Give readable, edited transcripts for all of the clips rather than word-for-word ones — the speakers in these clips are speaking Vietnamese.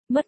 Mất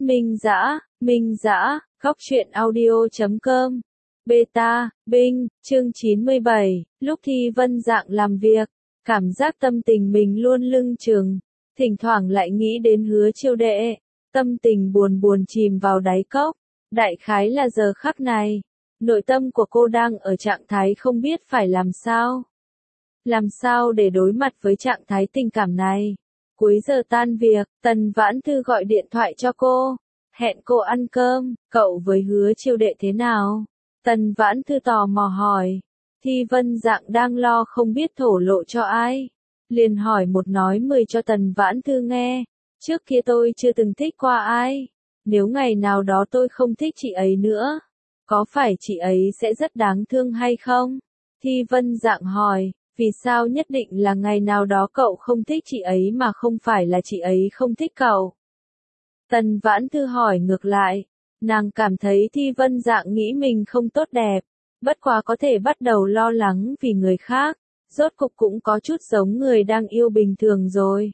Minh Dã, Góc truyện audio.com. Beta, Binh, chương 97, lúc Thi Vân Dạng làm việc, cảm giác tâm tình mình luôn lưng chừng, thỉnh thoảng lại nghĩ đến Hứa Chiêu Đệ, tâm tình buồn chìm vào đáy cốc, đại khái là giờ khắc này, nội tâm của cô đang ở trạng thái không biết phải làm sao. Làm sao để đối mặt với trạng thái tình cảm này? Cuối giờ tan việc, Tần Vãn Thư gọi điện thoại cho cô, hẹn cô ăn cơm, cậu với Hứa Chiêu Đệ thế nào? Tần Vãn Thư tò mò hỏi. Thi Vân Dạng đang lo không biết thổ lộ cho ai, liền hỏi một nói 10 cho Tần Vãn Thư nghe. Trước kia tôi chưa từng thích qua ai, nếu ngày nào đó tôi không thích chị ấy nữa, có phải chị ấy sẽ rất đáng thương hay không? Thi Vân Dạng hỏi. Vì sao nhất định là ngày nào đó cậu không thích chị ấy mà không phải là chị ấy không thích cậu? Tần Vãn Thư hỏi ngược lại, nàng cảm thấy Thi Vân Dạng nghĩ mình không tốt đẹp, bất quá có thể bắt đầu lo lắng vì người khác, rốt cục cũng có chút giống người đang yêu bình thường rồi.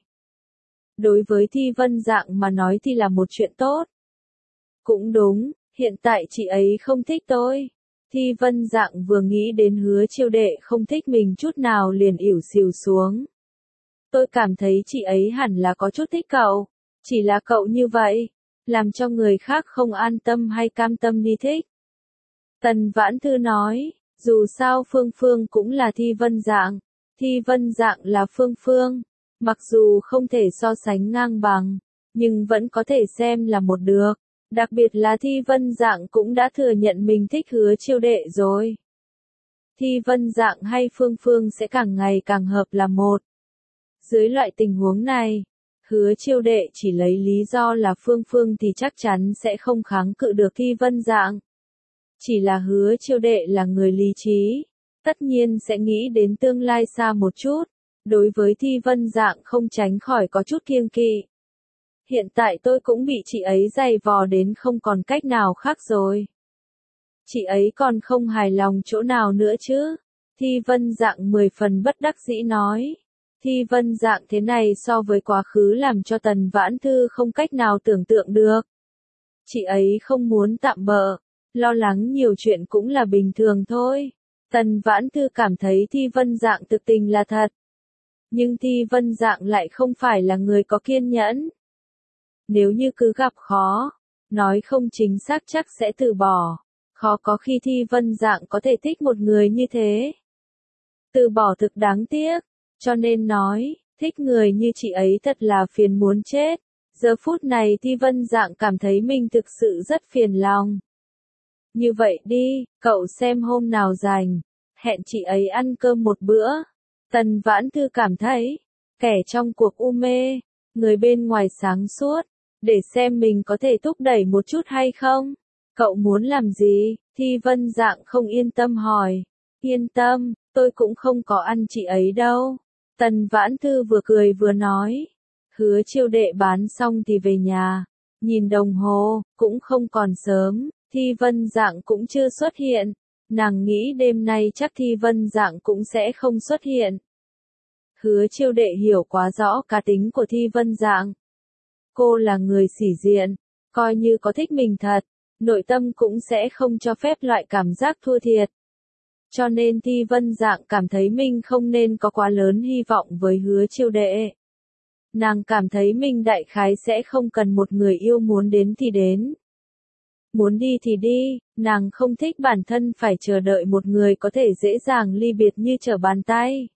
Đối với Thi Vân Dạng mà nói thì là một chuyện tốt. Cũng đúng, hiện tại chị ấy không thích tôi. Thi Vân Dạng vừa nghĩ đến Hứa Chiêu Đệ không thích mình chút nào liền ỉu xìu xuống. Tôi cảm thấy chị ấy hẳn là có chút thích cậu, chỉ là cậu như vậy, làm cho người khác không an tâm hay cam tâm đi thích. Tần Vãn Thư nói, dù sao Phương Phương cũng là Thi Vân Dạng, Thi Vân Dạng là Phương Phương, mặc dù không thể so sánh ngang bằng, nhưng vẫn có thể xem là một được. Đặc biệt là Thi Vân Dạng cũng đã thừa nhận mình thích Hứa Chiêu Đệ rồi. Thi Vân Dạng hay Phương Phương sẽ càng ngày càng hợp là một. Dưới loại tình huống này, Hứa Chiêu Đệ chỉ lấy lý do là Phương Phương thì chắc chắn sẽ không kháng cự được Thi Vân Dạng. Chỉ là Hứa Chiêu Đệ là người lý trí, tất nhiên sẽ nghĩ đến tương lai xa một chút, đối với Thi Vân Dạng không tránh khỏi có chút kiêng kỵ. Hiện tại tôi cũng bị chị ấy giày vò đến không còn cách nào khác rồi. Chị ấy còn không hài lòng chỗ nào nữa chứ? Thi Vân Dạng 10 phần bất đắc dĩ nói. Thi Vân Dạng thế này so với quá khứ làm cho Tần Vãn Thư không cách nào tưởng tượng được. Chị ấy không muốn tạm bợ, lo lắng nhiều chuyện cũng là bình thường thôi. Tần Vãn Thư cảm thấy Thi Vân Dạng thực tình là thật. Nhưng Thi Vân Dạng lại không phải là người có kiên nhẫn. Nếu như cứ gặp khó, nói không chính xác chắc sẽ từ bỏ. Khó có khi Thi Vân Dạng có thể thích một người như thế. Từ bỏ thực đáng tiếc, cho nên nói, thích người như chị ấy thật là phiền muốn chết. Giờ phút này Thi Vân Dạng cảm thấy mình thực sự rất phiền lòng. Như vậy đi, cậu xem hôm nào rảnh, hẹn chị ấy ăn cơm một bữa. Tần Vãn Thư cảm thấy, kẻ trong cuộc u mê, người bên ngoài sáng suốt. Để xem mình có thể thúc đẩy một chút hay không? Cậu muốn làm gì? Thi Vân Dạng không yên tâm hỏi. Yên tâm, tôi cũng không có ăn chị ấy đâu. Tần Vãn Thư vừa cười vừa nói. Hứa Chiêu Đệ bán xong thì về nhà. Nhìn đồng hồ, cũng không còn sớm. Thi Vân Dạng cũng chưa xuất hiện. Nàng nghĩ đêm nay chắc Thi Vân Dạng cũng sẽ không xuất hiện. Hứa Chiêu Đệ hiểu quá rõ cá tính của Thi Vân Dạng. Cô là người sĩ diện, coi như có thích mình thật, nội tâm cũng sẽ không cho phép loại cảm giác thua thiệt. Cho nên Thi Vân Dạng cảm thấy mình không nên có quá lớn hy vọng với Hứa Chiêu Đệ. Nàng cảm thấy mình đại khái sẽ không cần một người yêu muốn đến thì đến. Muốn đi thì đi, nàng không thích bản thân phải chờ đợi một người có thể dễ dàng ly biệt như trở bàn tay.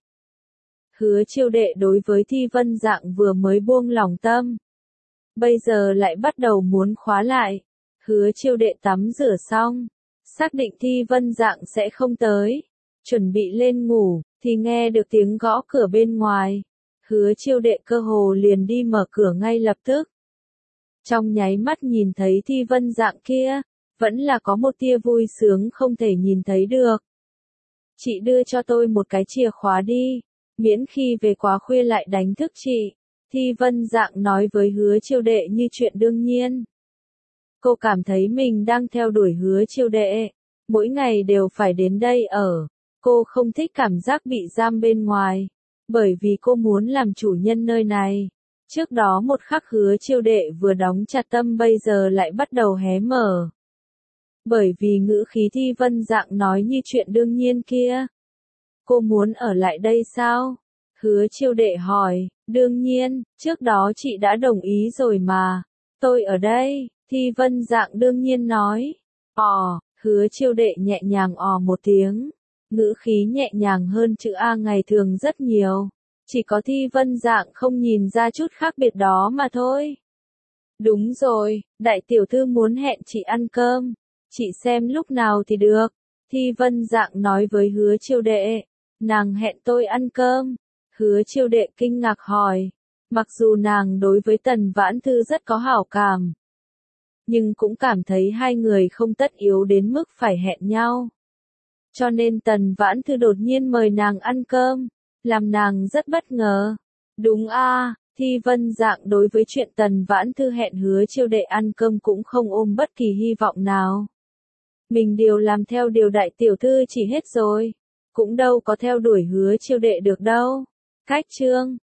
Hứa Chiêu Đệ đối với Thi Vân Dạng vừa mới buông lỏng tâm. Bây giờ lại bắt đầu muốn khóa lại. Hứa Chiêu Đệ tắm rửa xong, xác định Thi Vân Dạng sẽ không tới, chuẩn bị lên ngủ, thì nghe được tiếng gõ cửa bên ngoài. Hứa Chiêu Đệ cơ hồ liền đi mở cửa ngay lập tức. Trong nháy mắt nhìn thấy Thi Vân Dạng kia, vẫn là có một tia vui sướng không thể nhìn thấy được. Chị đưa cho tôi một cái chìa khóa đi, miễn khi về quá khuya lại đánh thức chị. Thi Vân Dạng nói với Hứa Chiêu Đệ như chuyện đương nhiên. Cô cảm thấy mình đang theo đuổi Hứa Chiêu Đệ, mỗi ngày đều phải đến đây ở. Cô không thích cảm giác bị giam bên ngoài, bởi vì cô muốn làm chủ nhân nơi này. Trước đó một khắc Hứa Chiêu Đệ vừa đóng chặt tâm bây giờ lại bắt đầu hé mở. Bởi vì ngữ khí Thi Vân Dạng nói như chuyện đương nhiên kia. Cô muốn ở lại đây sao? Hứa Chiêu Đệ hỏi, đương nhiên, trước đó chị đã đồng ý rồi mà. Tôi ở đây, Thi Vân Dạng đương nhiên nói. Hứa Chiêu Đệ nhẹ nhàng một tiếng. Ngữ khí nhẹ nhàng hơn chữ A ngày thường rất nhiều. Chỉ có Thi Vân Dạng không nhìn ra chút khác biệt đó mà thôi. Đúng rồi, đại tiểu thư muốn hẹn chị ăn cơm. Chị xem lúc nào thì được. Thi Vân Dạng nói với Hứa Chiêu Đệ. Nàng hẹn tôi ăn cơm. Hứa Chiêu Đệ kinh ngạc hỏi. Mặc dù nàng đối với Tần Vãn Thư rất có hảo cảm, nhưng cũng cảm thấy hai người không tất yếu đến mức phải hẹn nhau. Cho nên Tần Vãn Thư đột nhiên mời nàng ăn cơm, làm nàng rất bất ngờ. Đúng Thi Vân Dạng đối với chuyện Tần Vãn Thư hẹn Hứa Chiêu Đệ ăn cơm cũng không ôm bất kỳ hy vọng nào. Mình đều làm theo điều đại tiểu thư chỉ hết rồi, cũng đâu có theo đuổi Hứa Chiêu Đệ được đâu. Cách chương